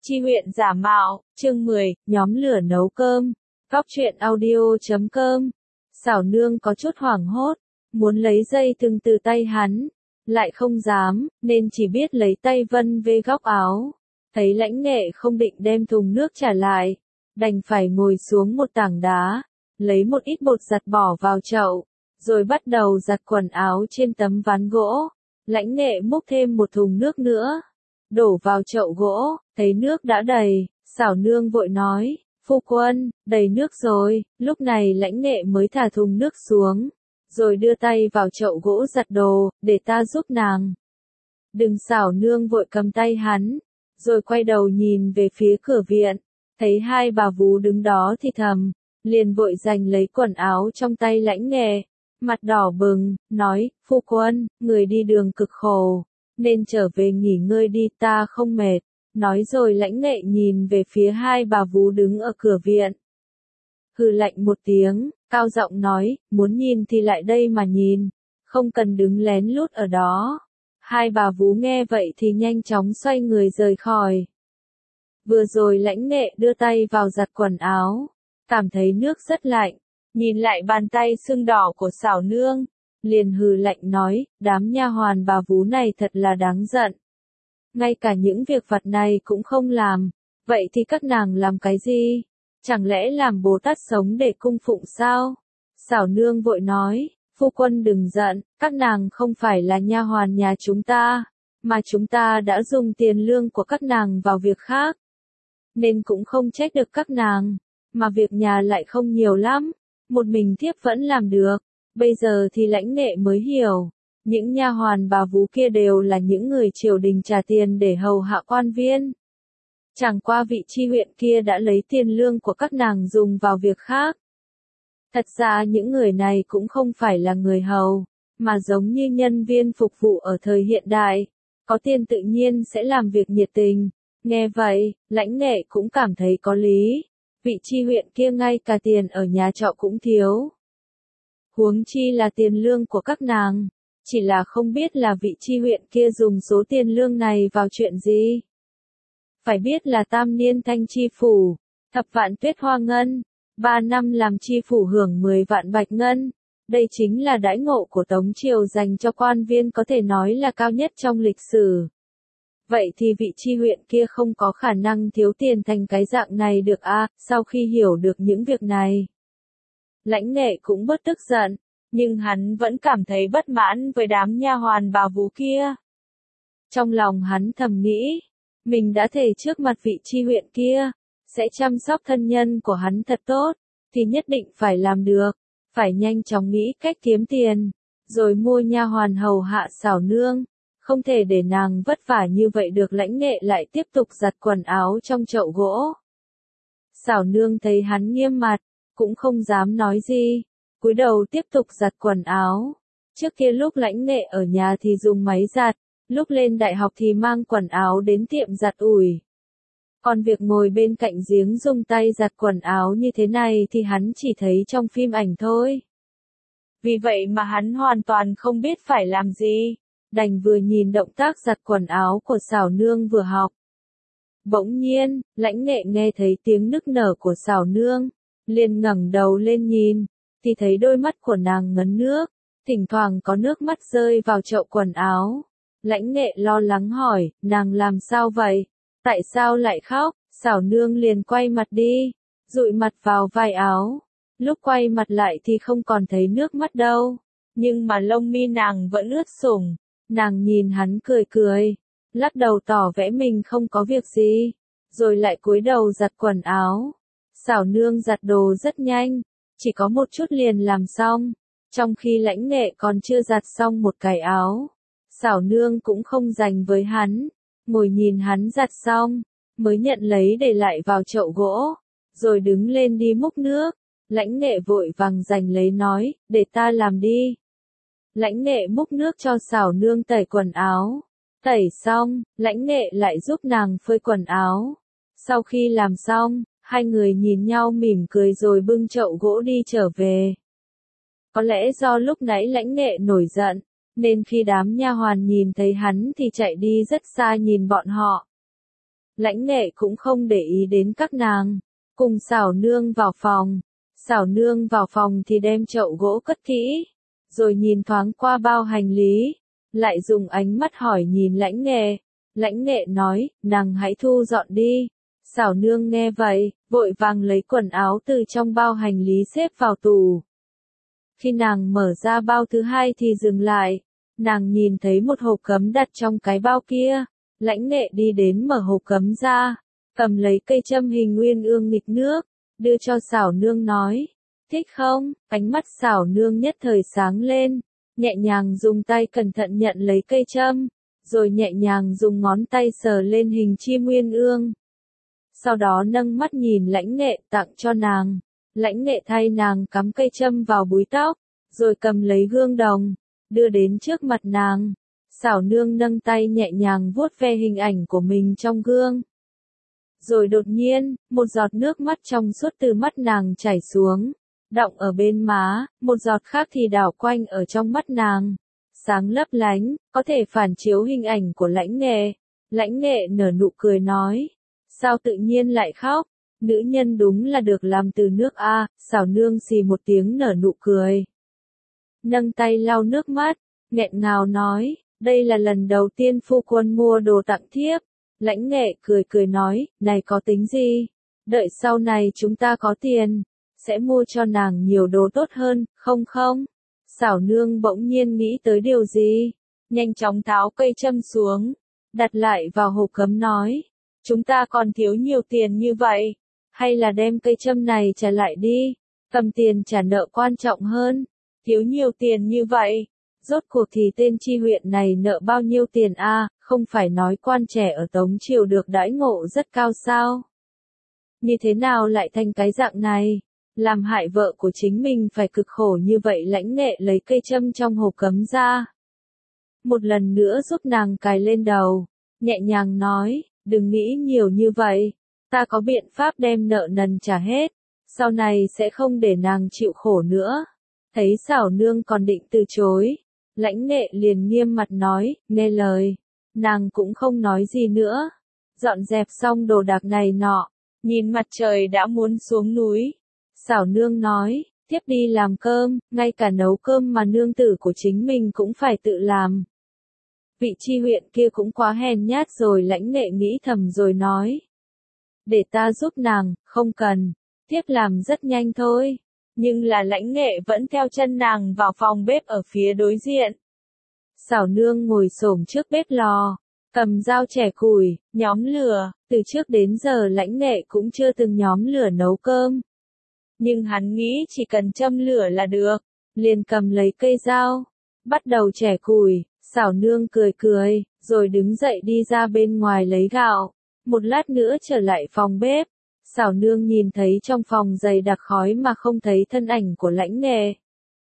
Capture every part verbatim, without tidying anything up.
Chi huyện giả mạo, chương mười, nhóm lửa nấu cơm. Góc truyện audio chấm com. Xảo nương có chút hoảng hốt, muốn lấy dây thừng từ tay hắn, lại không dám, nên chỉ biết lấy tay vân về góc áo. Thấy Lãnh Nghệ không định đem thùng nước trả lại, đành phải ngồi xuống một tảng đá, lấy một ít bột giặt bỏ vào chậu, rồi bắt đầu giặt quần áo trên tấm ván gỗ. Lãnh Nghệ múc thêm một thùng nước nữa, đổ vào chậu gỗ, thấy nước đã đầy, xảo nương vội nói, phu quân, đầy nước rồi. Lúc này Lãnh Nghệ mới thả thùng nước xuống, rồi đưa tay vào chậu gỗ giặt đồ, để ta giúp nàng. Đừng, xảo nương vội cầm tay hắn, rồi quay đầu nhìn về phía cửa viện, thấy hai bà vú đứng đó thì thầm, liền vội giành lấy quần áo trong tay Lãnh Nghệ, mặt đỏ bừng, nói, phu quân, người đi đường cực khổ, nên trở về nghỉ ngơi đi, ta không mệt. Nói rồi Lãnh Nghệ nhìn về phía hai bà vú đứng ở cửa viện. Hừ lạnh một tiếng, cao giọng nói, muốn nhìn thì lại đây mà nhìn, không cần đứng lén lút ở đó. Hai bà vú nghe vậy thì nhanh chóng xoay người rời khỏi. Vừa rồi Lãnh Nghệ đưa tay vào giặt quần áo, cảm thấy nước rất lạnh, nhìn lại bàn tay sưng đỏ của xảo nương, liền hừ lạnh nói, đám nha hoàn bà vú này thật là đáng giận. Ngay cả những việc vặt này cũng không làm, vậy thì các nàng làm cái gì? Chẳng lẽ làm Bồ Tát sống để cung phụng sao? Xảo nương vội nói, phu quân đừng giận, các nàng không phải là nha hoàn nhà chúng ta, mà chúng ta đã dùng tiền lương của các nàng vào việc khác, nên cũng không trách được các nàng, mà việc nhà lại không nhiều lắm, một mình thiếp vẫn làm được. Bây giờ thì Lãnh Nghệ mới hiểu, những nha hoàn bà vú kia đều là những người triều đình trả tiền để hầu hạ quan viên. Chẳng qua vị chi huyện kia đã lấy tiền lương của các nàng dùng vào việc khác. Thật ra những người này cũng không phải là người hầu, mà giống như nhân viên phục vụ ở thời hiện đại, có tiền tự nhiên sẽ làm việc nhiệt tình. Nghe vậy, Lãnh Nghệ cũng cảm thấy có lý, vị chi huyện kia ngay cả tiền ở nhà trọ cũng thiếu. Huống chi là tiền lương của các nàng, chỉ là không biết là vị chi huyện kia dùng số tiền lương này vào chuyện gì. Phải biết là tam niên thanh chi phủ, thập vạn tuyết hoa ngân, ba năm làm chi phủ hưởng mười vạn bạch ngân, đây chính là đãi ngộ của Tống Triều dành cho quan viên có thể nói là cao nhất trong lịch sử. Vậy thì vị chi huyện kia không có khả năng thiếu tiền thành cái dạng này được à? Sau khi hiểu được những việc này, Lãnh Nghệ cũng bớt tức giận, nhưng hắn vẫn cảm thấy bất mãn với đám nha hoàn bà vú kia. Trong lòng hắn thầm nghĩ, mình đã thề trước mặt vị chi huyện kia, sẽ chăm sóc thân nhân của hắn thật tốt, thì nhất định phải làm được, phải nhanh chóng nghĩ cách kiếm tiền, rồi mua nha hoàn hầu hạ xảo nương, không thể để nàng vất vả như vậy được. Lãnh Nghệ lại tiếp tục giặt quần áo trong chậu gỗ. Xảo nương thấy hắn nghiêm mặt, cũng không dám nói gì, cúi đầu tiếp tục giặt quần áo. Trước kia lúc Lãnh Nghệ ở nhà thì dùng máy giặt, lúc lên đại học thì mang quần áo đến tiệm giặt ủi. Còn việc ngồi bên cạnh giếng dùng tay giặt quần áo như thế này thì hắn chỉ thấy trong phim ảnh thôi. Vì vậy mà hắn hoàn toàn không biết phải làm gì, đành vừa nhìn động tác giặt quần áo của xảo nương vừa học. Bỗng nhiên, Lãnh Nghệ nghe thấy tiếng nức nở của xảo nương, liền ngẩng đầu lên nhìn, thì thấy đôi mắt của nàng ngấn nước, thỉnh thoảng có nước mắt rơi vào chậu quần áo. Lãnh Nghệ lo lắng hỏi, nàng làm sao vậy? Tại sao lại khóc? Xảo nương liền quay mặt đi, dụi mặt vào vai áo. Lúc quay mặt lại thì không còn thấy nước mắt đâu, nhưng mà lông mi nàng vẫn ướt sũng. Nàng nhìn hắn cười cười, lắc đầu tỏ vẻ mình không có việc gì, rồi lại cúi đầu giặt quần áo. Xảo nương giặt đồ rất nhanh, chỉ có một chút liền làm xong, trong khi Lãnh Nghệ còn chưa giặt xong một cái áo. Xảo nương cũng không dành với hắn, ngồi nhìn hắn giặt xong, mới nhận lấy để lại vào chậu gỗ, rồi đứng lên đi múc nước. Lãnh Nghệ vội vàng giành lấy nói, để ta làm đi. Lãnh Nghệ múc nước cho xảo nương tẩy quần áo. Tẩy xong, Lãnh Nghệ lại giúp nàng phơi quần áo. Sau khi làm xong, hai người nhìn nhau mỉm cười rồi bưng chậu gỗ đi trở về. Có lẽ do lúc nãy Lãnh Nghệ nổi giận, nên khi đám nha hoàn nhìn thấy hắn thì chạy đi rất xa nhìn bọn họ. Lãnh Nghệ cũng không để ý đến các nàng, cùng Xảo Nương vào phòng. Xảo Nương vào phòng thì đem chậu gỗ cất kỹ, rồi nhìn thoáng qua bao hành lý, lại dùng ánh mắt hỏi nhìn Lãnh Nghệ. Lãnh Nghệ nói, nàng hãy thu dọn đi. Xảo Nương nghe vậy, vội vàng lấy quần áo từ trong bao hành lý xếp vào tủ. Khi nàng mở ra bao thứ hai thì dừng lại, nàng nhìn thấy một hộp cấm đặt trong cái bao kia. Lãnh Nghệ đi đến mở hộp cấm ra, cầm lấy cây châm hình uyên ương nghịch nước, đưa cho Xảo Nương nói, thích không? Ánh mắt Xảo Nương nhất thời sáng lên, nhẹ nhàng dùng tay cẩn thận nhận lấy cây châm, rồi nhẹ nhàng dùng ngón tay sờ lên hình chim uyên ương. Sau đó nâng mắt nhìn Lãnh Nghệ tặng cho nàng. Lãnh Nghệ thay nàng cắm cây châm vào búi tóc, rồi cầm lấy gương đồng, đưa đến trước mặt nàng. Xảo Nương nâng tay nhẹ nhàng vuốt ve hình ảnh của mình trong gương. Rồi đột nhiên, một giọt nước mắt trong suốt từ mắt nàng chảy xuống, đọng ở bên má, một giọt khác thì đảo quanh ở trong mắt nàng. Sáng lấp lánh, có thể phản chiếu hình ảnh của Lãnh Nghệ. Lãnh Nghệ nở nụ cười nói, sao tự nhiên lại khóc? Nữ nhân đúng là được làm từ nước a. Xảo Nương xì một tiếng nở nụ cười, nâng tay lau nước mắt, nghẹn ngào nói, đây là lần đầu tiên phu quân mua đồ tặng thiếp. Lãnh Nghệ cười cười nói, này có tính gì? Đợi sau này chúng ta có tiền, sẽ mua cho nàng nhiều đồ tốt hơn, không không? Xảo Nương bỗng nhiên nghĩ tới điều gì, nhanh chóng tháo cây châm xuống, đặt lại vào hộp cấm nói, chúng ta còn thiếu nhiều tiền như vậy, hay là đem cây châm này trả lại đi, cầm tiền trả nợ quan trọng hơn. Thiếu nhiều tiền như vậy, rốt cuộc thì tên Chi huyện này nợ bao nhiêu tiền a? Không phải nói quan trẻ ở Tống Triều được đãi ngộ rất cao sao? Như thế nào lại thành cái dạng này? Làm hại vợ của chính mình phải cực khổ như vậy. Lãnh Nghệ lấy cây châm trong hộp cấm ra, một lần nữa giúp nàng cài lên đầu, nhẹ nhàng nói, đừng nghĩ nhiều như vậy, ta có biện pháp đem nợ nần trả hết, sau này sẽ không để nàng chịu khổ nữa. Thấy Xảo Nương còn định từ chối, Lãnh Nghệ liền nghiêm mặt nói, nghe lời. Nàng cũng không nói gì nữa, dọn dẹp xong đồ đạc này nọ, nhìn mặt trời đã muốn xuống núi. Xảo Nương nói, tiếp đi làm cơm, ngay cả nấu cơm mà nương tử của chính mình cũng phải tự làm. Vị Chi huyện kia cũng quá hèn nhát rồi. Lãnh Nghệ nghĩ thầm rồi nói, để ta giúp nàng, không cần, tiếp làm rất nhanh thôi. Nhưng là Lãnh Nghệ vẫn theo chân nàng vào phòng bếp ở phía đối diện. Xảo Nương ngồi xổm trước bếp lò, cầm dao chẻ củi, nhóm lửa. Từ trước đến giờ Lãnh Nghệ cũng chưa từng nhóm lửa nấu cơm, nhưng hắn nghĩ chỉ cần châm lửa là được, liền cầm lấy cây dao, bắt đầu chẻ củi. Xảo Nương cười cười, rồi đứng dậy đi ra bên ngoài lấy gạo. Một lát nữa trở lại phòng bếp, Xảo Nương nhìn thấy trong phòng dày đặc khói mà không thấy thân ảnh của Lãnh Nghệ,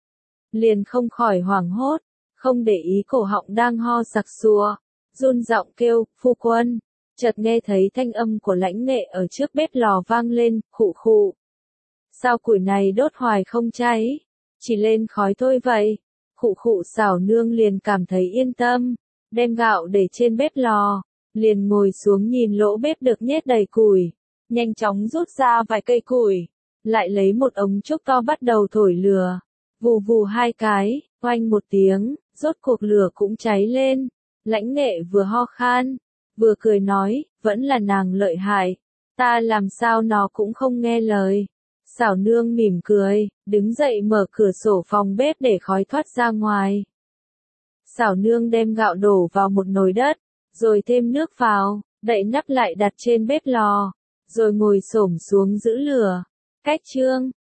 liền không khỏi hoảng hốt, không để ý cổ họng đang ho sặc sụa, run giọng kêu, phu quân. Chợt nghe thấy thanh âm của Lãnh Nghệ ở trước bếp lò vang lên, khụ khụ. Sao củi này đốt hoài không cháy, chỉ lên khói thôi vậy? Khụ khụ. Xảo Nương liền cảm thấy yên tâm, đem gạo để trên bếp lò, liền ngồi xuống nhìn lỗ bếp được nhét đầy củi, nhanh chóng rút ra vài cây củi, lại lấy một ống trúc to bắt đầu thổi lửa, vù vù hai cái, oanh một tiếng, rốt cuộc lửa cũng cháy lên. Lãnh Nghệ vừa ho khan, vừa cười nói, vẫn là nàng lợi hại, ta làm sao nó cũng không nghe lời. Xảo Nương mỉm cười, đứng dậy mở cửa sổ phòng bếp để khói thoát ra ngoài. Xảo Nương đem gạo đổ vào một nồi đất, rồi thêm nước vào, đậy nắp lại đặt trên bếp lò, rồi ngồi xổm xuống giữ lửa. Cách chương